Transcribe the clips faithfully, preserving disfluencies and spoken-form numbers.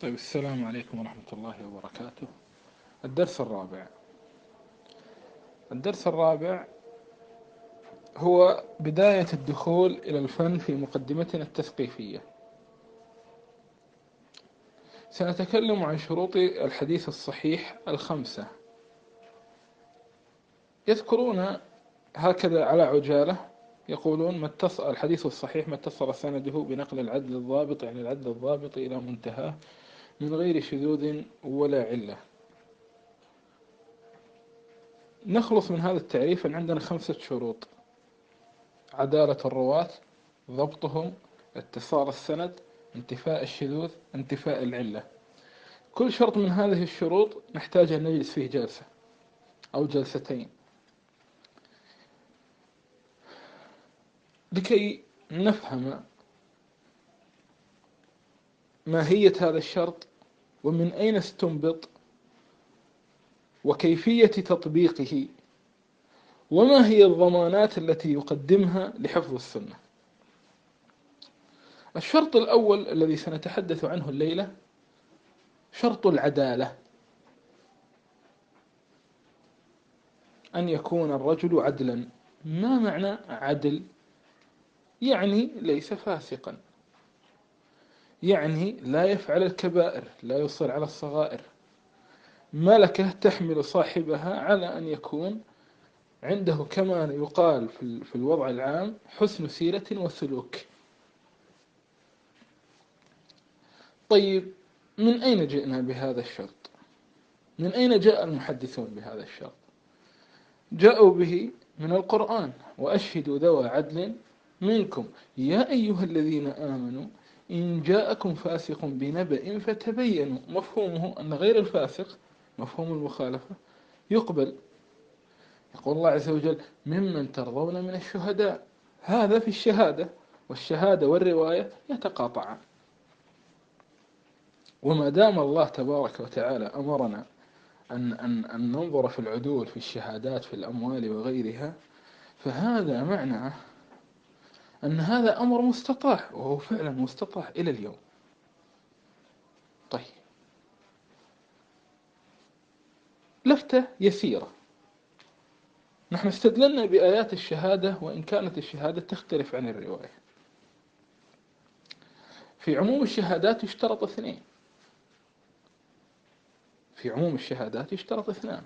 طيب، السلام عليكم ورحمة الله وبركاته. الدرس الرابع. الدرس الرابع هو بداية الدخول إلى الفن في مقدمتنا التثقيفية. سنتكلم عن شروط الحديث الصحيح الخمسة. يذكرون هكذا على عجالة، يقولون ما اتصل الحديث الصحيح ما اتصل سنده بنقل العدل الضابط، يعني العدل الضابط إلى منتهاه من غير شذوذ ولا علة. نخلص من هذا التعريف أن عندنا خمسة شروط: عدالة الرواة، ضبطهم، اتصال السند، انتفاء الشذوذ، انتفاء العلة. كل شرط من هذه الشروط نحتاج أن نجلس فيه جلسة أو جلستين لكي نفهم ماهية هذا الشرط ومن أين استنبط وكيفية تطبيقه وما هي الضمانات التي يقدمها لحفظ السنة. الشرط الأول الذي سنتحدث عنه الليلة شرط العدالة، أن يكون الرجل عدلا. ما معنى عدل؟ يعني ليس فاسقا، يعني لا يفعل الكبائر، لا يصر على الصغائر، ملكة تحمل صاحبها على أن يكون عنده كما يقال في الوضع العام حسن سيرة وسلوك. طيب، من أين جئنا بهذا الشرط؟ من أين جاء المحدثون بهذا الشرط؟ جاءوا به من القرآن: وأشهدوا ذوى عدل منكم يا أيها الذين آمنوا إن جاءكم فاسق بنبأ فتبينوا. مفهومه أن غير الفاسق، مفهوم المخالفة، يقبل. يقول الله عز وجل: ممن ترضون من الشهداء. هذا في الشهادة، والشهادة والرواية يتقاطعان. وما دام الله تبارك وتعالى أمرنا أن, أن, أن ننظر في العدول في الشهادات في الأموال وغيرها، فهذا معناه أن هذا أمر مستطاع، وهو فعلا مستطاع إلى اليوم. طيب، لفتة يسيرة. نحن استدللنا بآيات الشهادة، وإن كانت الشهادة تختلف عن الرواية. في عموم الشهادات يشترط اثنين، في عموم الشهادات يشترط اثنان.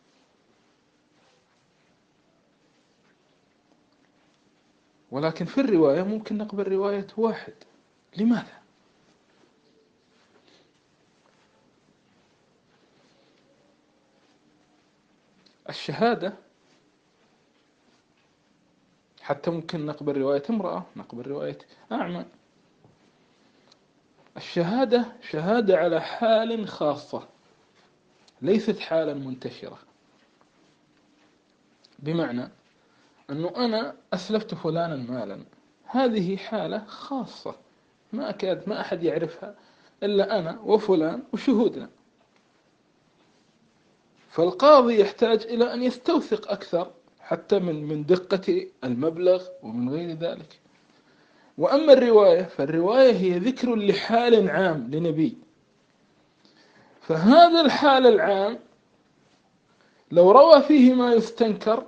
ولكن في الرواية ممكن نقبل رواية واحد. لماذا؟ الشهادة حتى ممكن نقبل رواية امرأة، نقبل رواية أعمى. الشهادة شهادة على حال خاصة، ليست حالا منتشرة. بمعنى أنه أنا أسلفت فلانا مالا، هذه حالة خاصة ما أكاد ما أحد يعرفها إلا أنا وفلان وشهودنا. فالقاضي يحتاج إلى أن يستوثق أكثر حتى من من دقة المبلغ ومن غير ذلك. وأما الرواية فالرواية هي ذكر لحال عام لنبي، فهذا الحال العام لو روى فيه ما يستنكر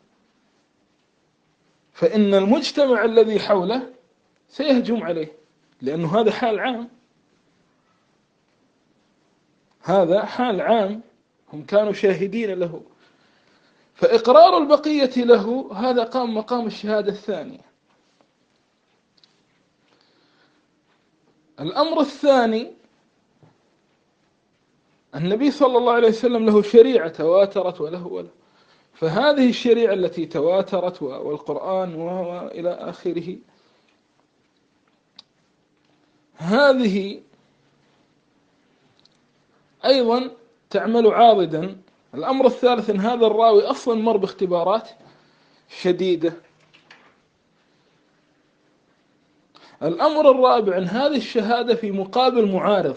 فإن المجتمع الذي حوله سيهجم عليه، لأنه هذا حال عام، هذا حال عام هم كانوا شاهدين له. فإقرار البقية له هذا قام مقام الشهادة الثانية. الأمر الثاني: النبي صلى الله عليه وسلم له شريعة تواترت وله وله، فهذه الشريعة التي تواترت والقرآن وإلى آخره، هذه أيضا تعمل عاضدا. الأمر الثالث: أن هذا الراوي أصلا مر باختبارات شديدة. الأمر الرابع: أن هذه الشهادة في مقابل معارض.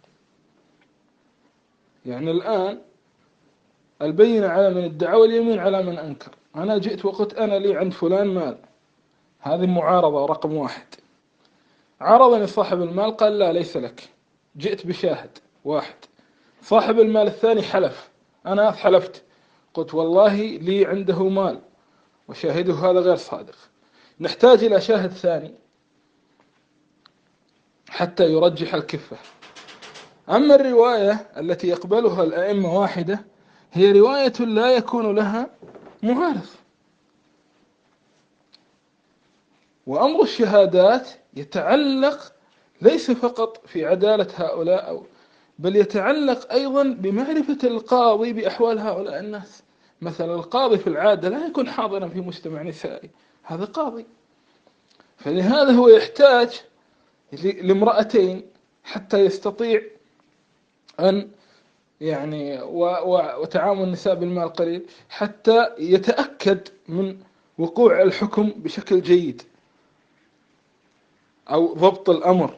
يعني الآن البينة على من ادعى واليمين على من أنكر. أنا جئت وقلت أنا لي عند فلان مال، هذه معارضة رقم واحد. عرضني صاحب المال قال لا ليس لك، جئت بشاهد واحد، صاحب المال الثاني حلف، أنا حلفت قلت والله لي عنده مال وشاهده هذا غير صادق، نحتاج إلى شاهد ثاني حتى يرجح الكفة. أما الرواية التي يقبلها الأئمة واحدة هي رواية لا يكون لها معارض. وأمر الشهادات يتعلق ليس فقط في عدالة هؤلاء أو بل يتعلق أيضا بمعرفة القاضي بأحوال هؤلاء الناس. مثلا القاضي في العادة لا يكون حاضرا في مجتمع نسائي، هذا قاضي، فلهذا هو يحتاج لامرأتين حتى يستطيع أن يعني وتعامل النساء بالمال قليل حتى يتأكد من وقوع الحكم بشكل جيد أو ضبط الأمر.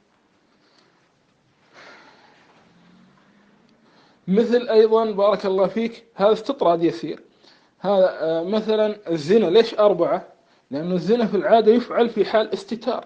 مثل أيضا بارك الله فيك هذا استطراد يسير، هذا مثلا الزنا ليش أربعة؟ لأن الزنا في العادة يفعل في حال استتار،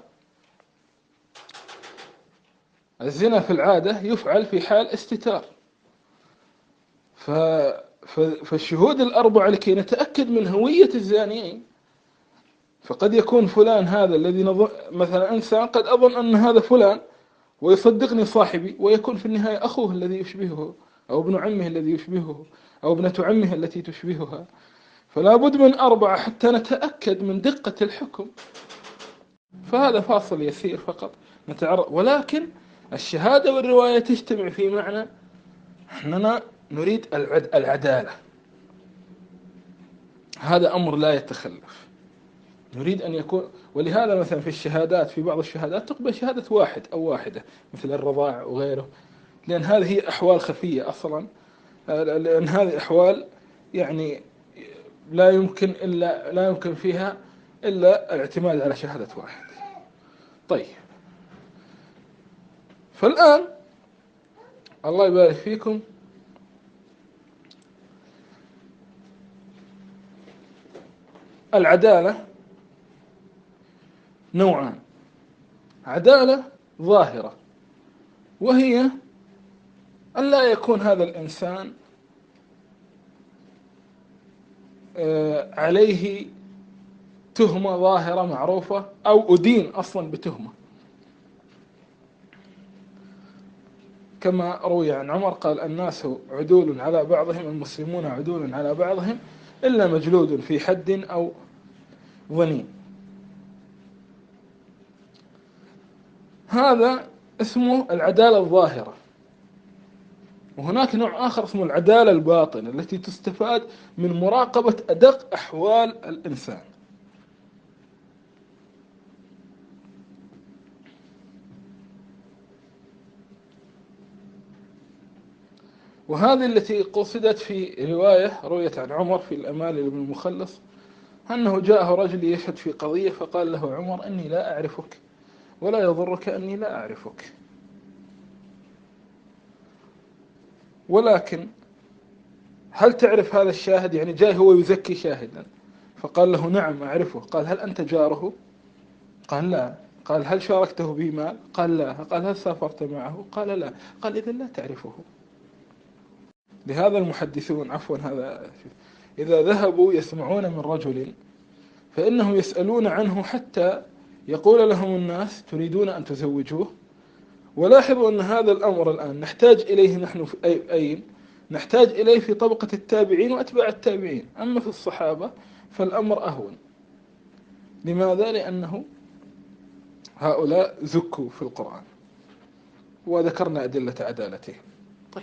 الزنا في العادة يفعل في حال استتار، ف... ف... فالشهود الأربعة لكي نتأكد من هوية الزانيين، فقد يكون فلان هذا الذي نظ... مثلا إنسان قد أظن أن هذا فلان ويصدقني صاحبي ويكون في النهاية أخوه الذي يشبهه أو ابن عمه الذي يشبهه أو ابنة عمه التي تشبهها، فلا بد من أربعة حتى نتأكد من دقة الحكم. فهذا فاصل يسير فقط نتعرض، ولكن الشهادة والرواية تجتمع في معنى أننا نريد العد... العدالة، هذا أمر لا يتخلف، نريد أن يكون. ولهذا مثلا في الشهادات في بعض الشهادات تقبل شهادة واحد أو واحدة مثل الرضاع وغيره، لأن هذه هي أحوال خفية أصلا، لأن هذه أحوال يعني لا يمكن إلا لا يمكن فيها إلا الاعتماد على شهادة واحد. طيب، فالآن الله يبارك فيكم العدالة نوعان: عدالة ظاهرة وهي أن لا يكون هذا الإنسان عليه تهمة ظاهرة معروفة أو أدين أصلا بتهمة، كما روي عن عمر قال الناس عدول على بعضهم، المسلمون عدول على بعضهم إلا مجلود في حد أو ظنين. هذا اسمه العدالة الظاهرة. وهناك نوع آخر اسمه العدالة الباطنة التي تستفاد من مراقبة أدق أحوال الإنسان. وهذه التي قصدت في رواية رويت عن عمر في الأمال بن المخلص أنه جاءه رجل يشهد في قضية فقال له عمر أني لا أعرفك ولا يضرك أني لا أعرفك، ولكن هل تعرف هذا الشاهد؟ يعني جاي هو يزكي شاهدا، فقال له نعم أعرفه. قال هل أنت جاره؟ قال لا. قال هل شاركته بمال؟ قال لا. قال هل سافرت معه؟ قال لا. قال إذن لا تعرفه. لهذا المحدثون عفوا هذا إذا ذهبوا يسمعون من رجل فإنهم يسألون عنه حتى يقول لهم الناس تريدون أن تزوجوه. ولاحظوا أن هذا الأمر الآن نحتاج إليه نحن في أي أين نحتاج إليه في طبقة التابعين وأتباع التابعين، أما في الصحابة فالأمر أهون. لماذا؟ لأنه هؤلاء زكوا في القرآن وذكرنا أدلة عدالتهم. طيب،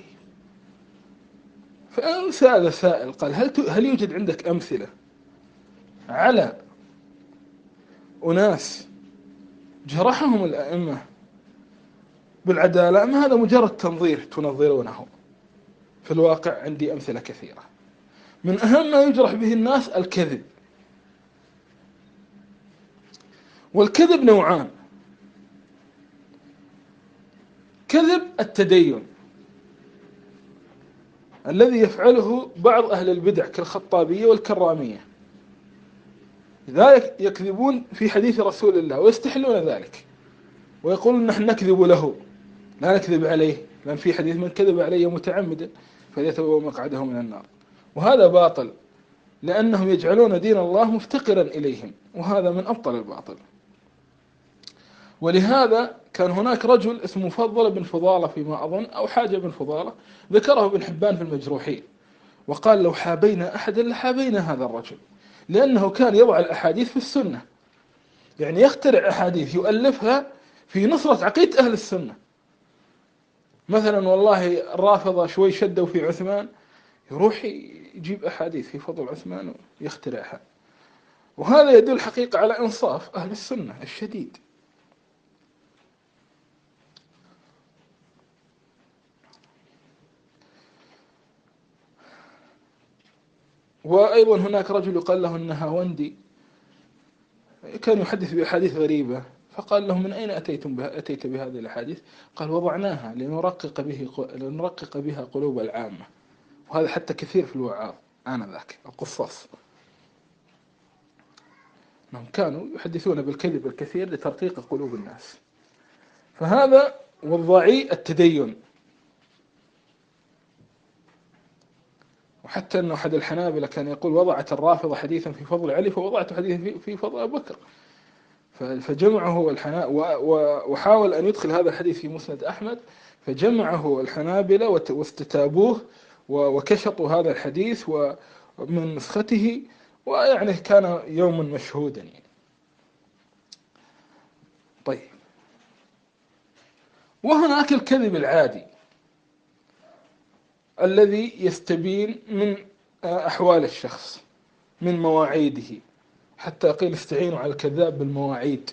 فأن سأل سائل قال هل هل يوجد عندك أمثلة على أناس جرحهم الأئمة بالعدالة، أم هذا مجرد تنظير تنظرونه؟ في الواقع عندي أمثلة كثيرة. من أهم ما يجرح به الناس الكذب، والكذب نوعان: كذب التدين الذي يفعله بعض أهل البدع كالخطابية والكرامية، ذلك يكذبون في حديث رسول الله ويستحلون ذلك ويقولون نحن نكذب له لا نكذب عليه، لأن في حديث من كذب علي متعمدا فليتبوأ مقعده من النار، وهذا باطل لأنهم يجعلون دين الله مفتقرا إليهم، وهذا من أبطل الباطل. ولهذا كان هناك رجل اسمه فضل بن فضالة فيما أظن، أو حاجة بن فضالة، ذكره ابن حبان في المجروحين، وقال لو حابينا أحدا لحابينا هذا الرجل، لأنه كان يضع الأحاديث في السنة، يعني يخترع أحاديث يؤلفها في نصرة عقيدة أهل السنة. مثلا والله الرافضة شوي شدوا في عثمان، يروح يجيب أحاديث في فضل عثمان ويخترعها، وهذا يدل حقيقة على إنصاف أهل السنة الشديد. وأيضا هناك رجل يقال له النهاوندي، كان يحدث بأحاديث غريبة، فقال له من أين أتيتم بها أتيت بهذه الأحاديث؟ قال وضعناها لنرقق به لنرقق بها قلوب العامة. وهذا حتى كثير في الوعاظ آنذاك القصاص، أنهم كانوا يحدثون بالكذب الكثير لترقيق قلوب الناس. فهذا وضعي التدين. وحتى أنه أحد الحنابلة كان يقول وضعت الرافضة حديثا في فضل علي فوضعت حديثا في فضل أبي بكر، فجمعه الحنا وحاول أن يدخل هذا الحديث في مسند أحمد، فجمعه الحنابلة واستتابوه وكشطوا هذا الحديث ومن نسخته، ويعني كان يوما مشهودا يعني. طيب، وهناك الكذب العادي الذي يستبين من أحوال الشخص، من مواعيده، حتى قيل استعينوا على الكذاب بالمواعيد.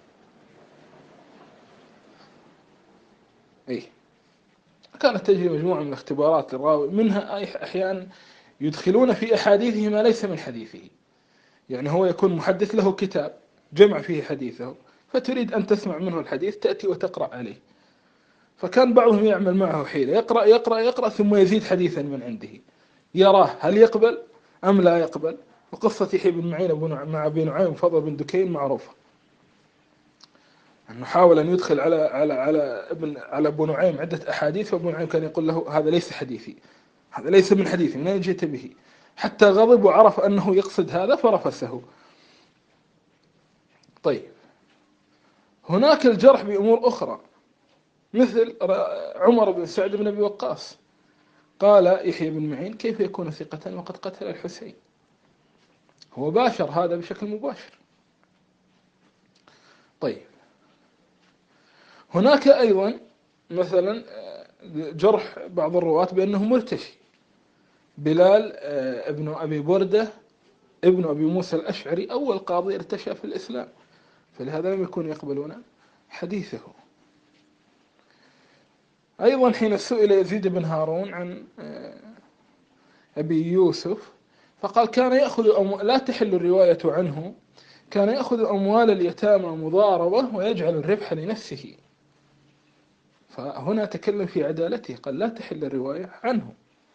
إيه، كانت تجري مجموعة من الاختبارات للراوي، منها أحيانا يدخلون في أحاديثه ما ليس من حديثه، يعني هو يكون محدث له كتاب جمع فيه حديثه، فتريد أن تسمع منه الحديث تأتي وتقرأ عليه، فكان بعضهم يعمل معه حيلة، يقرأ يقرأ يقرأ ثم يزيد حديثا من عنده، يراه هل يقبل أم لا يقبل. وقصة يحيى بن معين مع أبي نعيم وفضل بن دكين معروفة، أنه حاول أن يدخل على على على ابن على أبو نعيم عدة أحاديث، وأبو نعيم كان يقول له هذا ليس حديثي، هذا ليس من حديثي، من أين جئت به؟ حتى غضب وعرف أنه يقصد هذا فرفسه. طيب، هناك الجرح بأمور أخرى، مثل عمر بن سعد بن أبي وقاص، قال يحيى بن معين كيف يكون ثقة وقد قتل الحسين؟ هو باشر هذا بشكل مباشر. طيب، هناك أيضا مثلا جرح بعض الرواة بأنه مرتشي، بلال ابن أبي بردة ابن أبي موسى الأشعري أول قاضي ارتشى في الإسلام، فلهذا لم يكونوا يقبلون حديثه. أيضا حين سئل يزيد بن هارون عن أبي يوسف فقال كان يأخذ أم... لا تحل الرواية عنه، كان يأخذ أموال اليتامى مضاربة ويجعل الربح لنفسه، فهنا تكلم في عدالته، قال لا تحل الرواية عنه.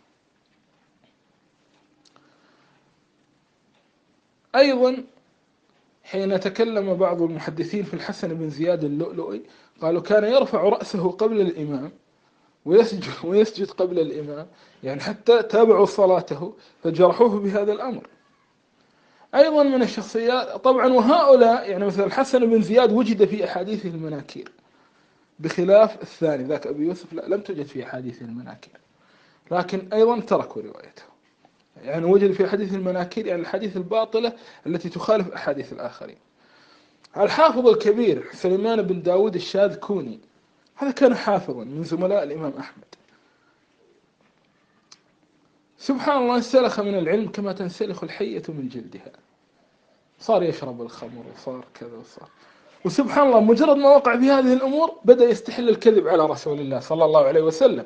أيضا حين تكلم بعض المحدثين في الحسن بن زياد اللؤلؤي قالوا كان يرفع رأسه قبل الإمام ويسجد, ويسجد قبل الإمام، يعني حتى تابعوا صلاته فجرحوه بهذا الأمر. أيضا من الشخصيات طبعا، وهؤلاء يعني مثل الحسن بن زياد وجد في أحاديثه المناكير، بخلاف الثاني ذاك أبي يوسف لا لم توجد في أحاديثه المناكير، لكن أيضا تركوا روايته، يعني وجد في أحاديث المناكير يعني الحديث الباطلة التي تخالف أحاديث الآخرين. الحافظ الكبير سليمان بن داود الشاذكوني، هذا كان حافظا من زملاء الإمام أحمد، سبحان الله انسلخ من العلم كما تنسلخ الحية من جلدها، صار يشرب الخمر وصار كذا وصار، وسبحان الله مجرد ما وقع في هذه الأمور بدأ يستحل الكذب على رسول الله صلى الله عليه وسلم.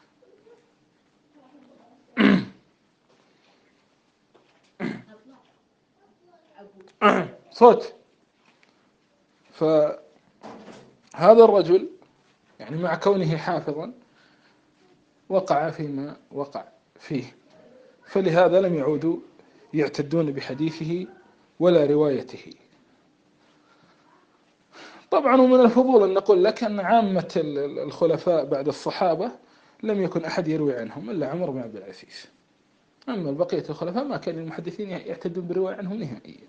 صوت. فهذا الرجل يعني مع كونه حافظا وقع فيما وقع فيه، فلهذا لم يعودوا يعتدون بحديثه ولا روايته. طبعا ومن الفضول أن نقول لك أن عامة الخلفاء بعد الصحابة لم يكن أحد يروي عنهم إلا عمر بن عبد العزيز، أما بقية الخلفاء ما كان المحدثين يعتدون بالرواية عنهم نهائيا،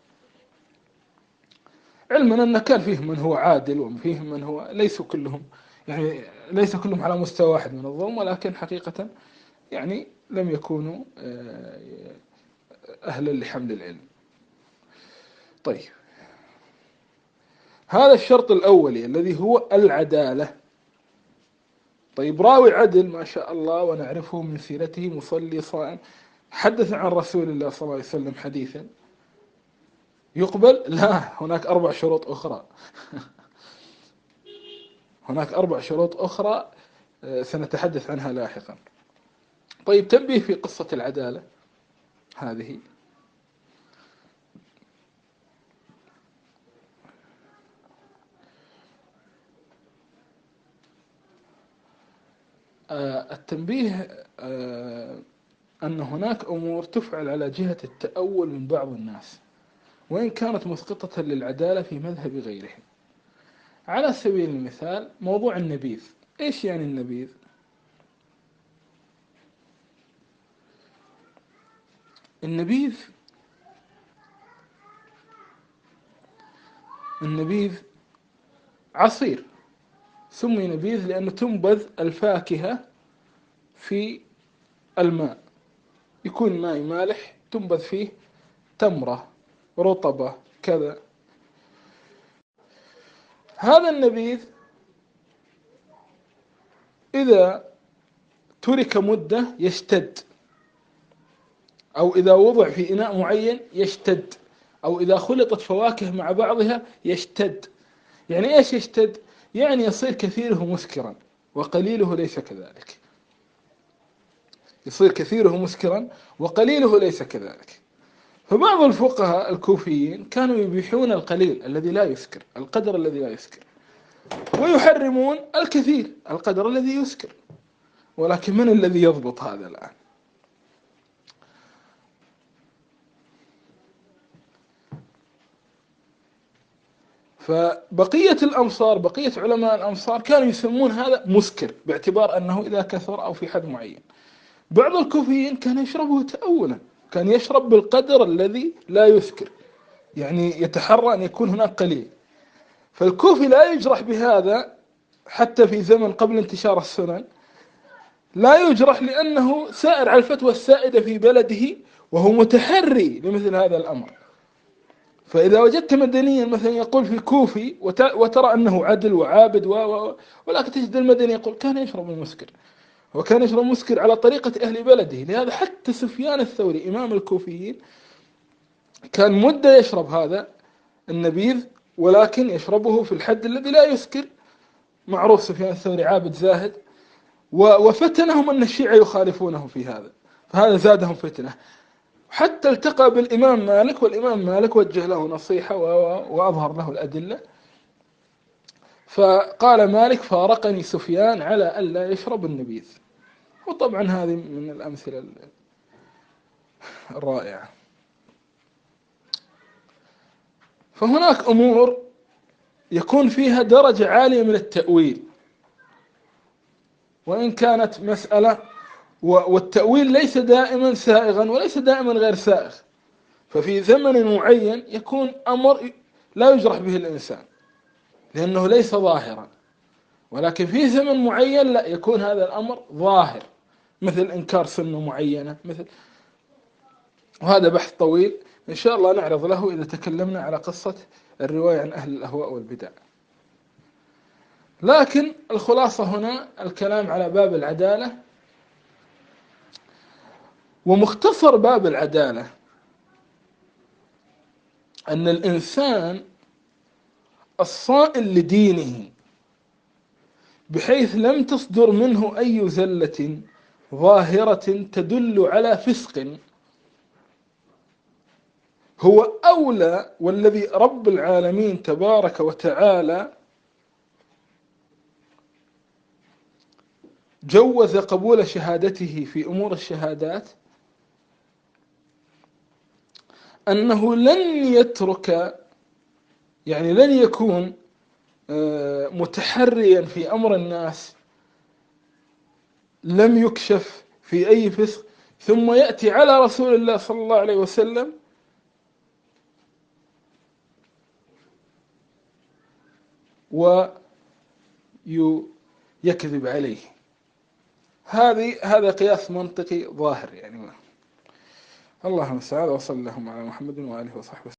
علما أن كان فيهم من هو عادل وفيهم من هو ليسوا كلهم يعني ليس كلهم على مستوى واحد من الظلم، ولكن حقيقة يعني لم يكونوا أهلا لحمل العلم. طيب هذا الشرط الأولي الذي هو العدالة. طيب راوي عدل ما شاء الله ونعرفه من سيرته مصلي صائم حدث عن رسول الله صلى الله عليه وسلم حديثا يقبل؟ لا، هناك أربع شروط أخرى هناك أربع شروط أخرى سنتحدث عنها لاحقا. طيب تنبيه في قصة العدالة هذه. التنبيه أن هناك أمور تفعل على جهة التأول من بعض الناس وإن كانت مسقطة للعدالة في مذهب غيرهم. على سبيل المثال موضوع النبيذ. إيش يعني النبيذ؟ النبيذ النبيذ عصير، سمي نبيذ لأنه تنبذ الفاكهة في الماء، يكون ماء مالح تنبذ فيه تمرة رطبة كذا. هذا النبيذ إذا ترك مدة يشتد، أو إذا وضع في إناء معين يشتد، أو إذا خلطت فواكه مع بعضها يشتد. يعني إيش يشتد؟ يعني يصير كثيره مسكرا وقليله ليس كذلك، يصير كثيره مسكرا وقليله ليس كذلك. فبعض الفقهاء الكوفيين كانوا يبيحون القليل الذي لا يسكر، القدر الذي لا يسكر، ويحرمون الكثير القدر الذي يسكر. ولكن من الذي يضبط هذا الآن؟ فبقية الأمصار بقية علماء الأمصار كانوا يسمون هذا مسكر باعتبار أنه إذا كثر أو في حد معين. بعض الكوفيين كان يشربه تأولا، كان يشرب بالقدر الذي لا يسكر، يعني يتحرى أن يكون هناك قليل. فالكوفي لا يجرح بهذا حتى في زمن قبل انتشار السنن، لا يجرح لأنه سائر على الفتوى السائدة في بلده وهو متحري لمثل هذا الأمر. فإذا وجدت مدنيا مثلا يقول في كوفي وترى أنه عدل وعابد و... و... ولكن تجد المدني يقول كان يشرب المسكر، وكان يشرب مسكر على طريقة أهل بلده. لهذا حتى سفيان الثوري إمام الكوفيين كان مدة يشرب هذا النبيذ، ولكن يشربه في الحد الذي لا يسكر. معروف سفيان الثوري عابد زاهد، وفتنهم أن الشيعة يخالفونه في هذا، فهذا زادهم فتنة. حتى التقى بالإمام مالك، والإمام مالك وجه له نصيحة وأظهر له الأدلة، فقال مالك فارقني سفيان على ألا يشرب النبيذ. وطبعا هذه من الأمثلة الرائعة. فهناك أمور يكون فيها درجة عالية من التأويل وإن كانت مسألة، والتأويل ليس دائما سائغا وليس دائما غير سائغ. ففي زمن معين يكون أمر لا يجرح به الإنسان لأنه ليس ظاهرا، ولكن في زمن معين لا، يكون هذا الأمر ظاهر، مثل إنكار سنة معينة مثل. وهذا بحث طويل إن شاء الله نعرض له إذا تكلمنا على قصة الرواية عن أهل الأهواء والبدع. لكن الخلاصة هنا الكلام على باب العدالة. ومختصر باب العدالة أن الإنسان الصائل لدينه بحيث لم تصدر منه أي زلة ظاهرة تدل على فسق هو أولى، والذي رب العالمين تبارك وتعالى جوز قبول شهادته في أمور الشهادات، أنه لن يترك، يعني لن يكون متحريا في أمر الناس لم يكشف في أي فسق، ثم يأتي على رسول الله صلى الله عليه وسلم ويكذب عليه. هذه هذا قياس منطقي ظاهر يعني. الله المستعان، وصلى اللهم على محمد وآله وصحبه.